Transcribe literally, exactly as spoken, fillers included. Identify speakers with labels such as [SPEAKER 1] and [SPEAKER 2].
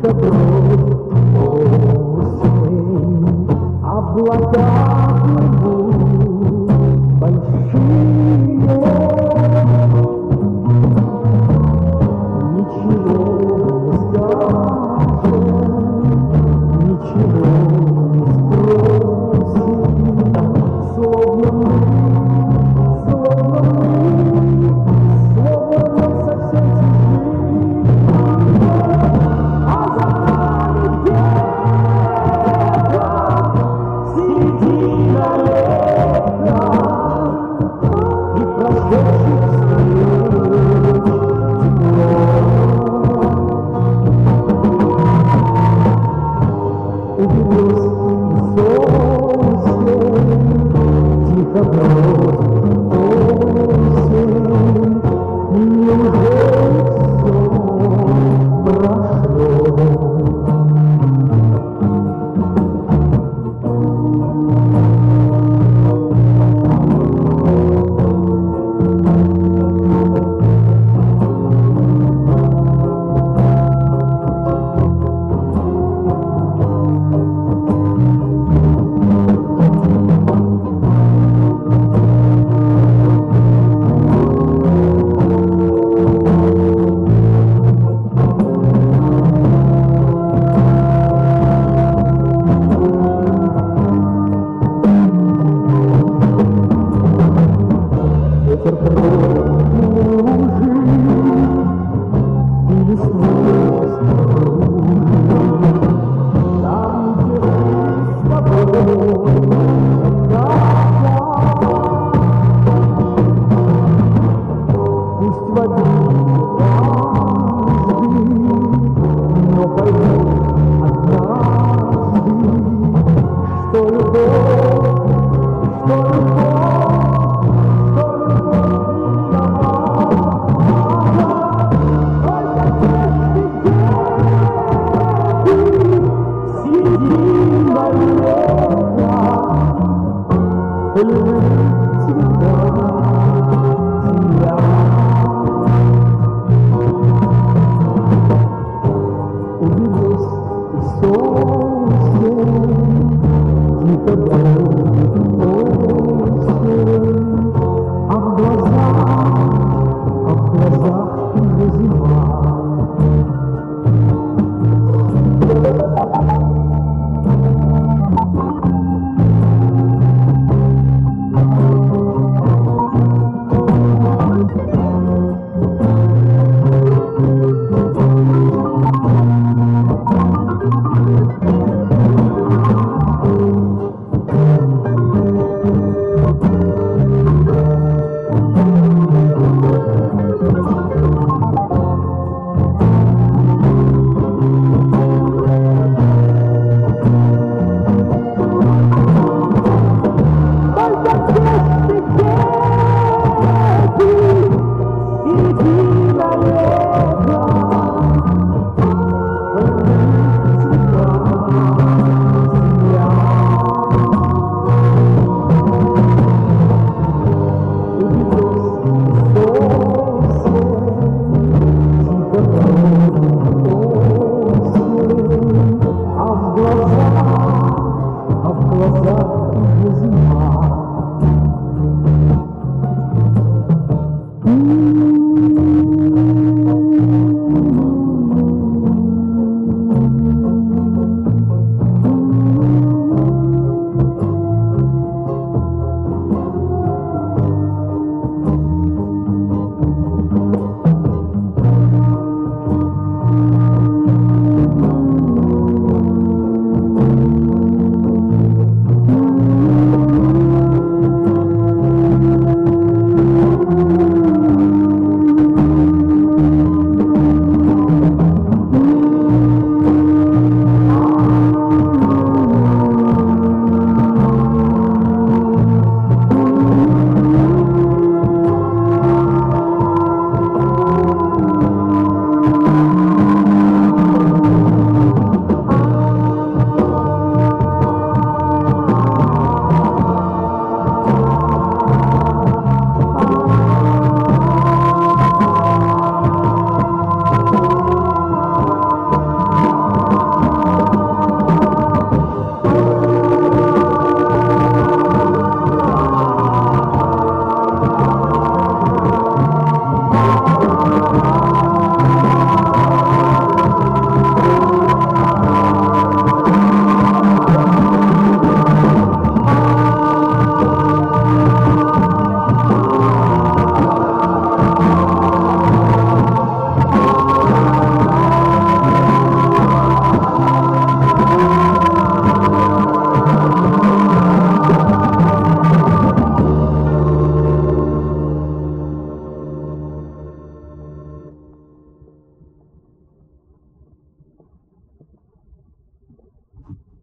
[SPEAKER 1] тихо бродит осень, облака плывут большие. Ничего не скажем, ничего не спросим, словно мы, словно мы, словно мы совсем чужие. А за нами где-то середина лета и прошедших встреч тепло. Убилось и солнце, тихо бродит осень, неужели все прошло? Ветер кружит, и листву снаружи, там, где мы с тобой когда-то. Пусть в один каждый, но поймет однажды, что любовь, что любовь. Will you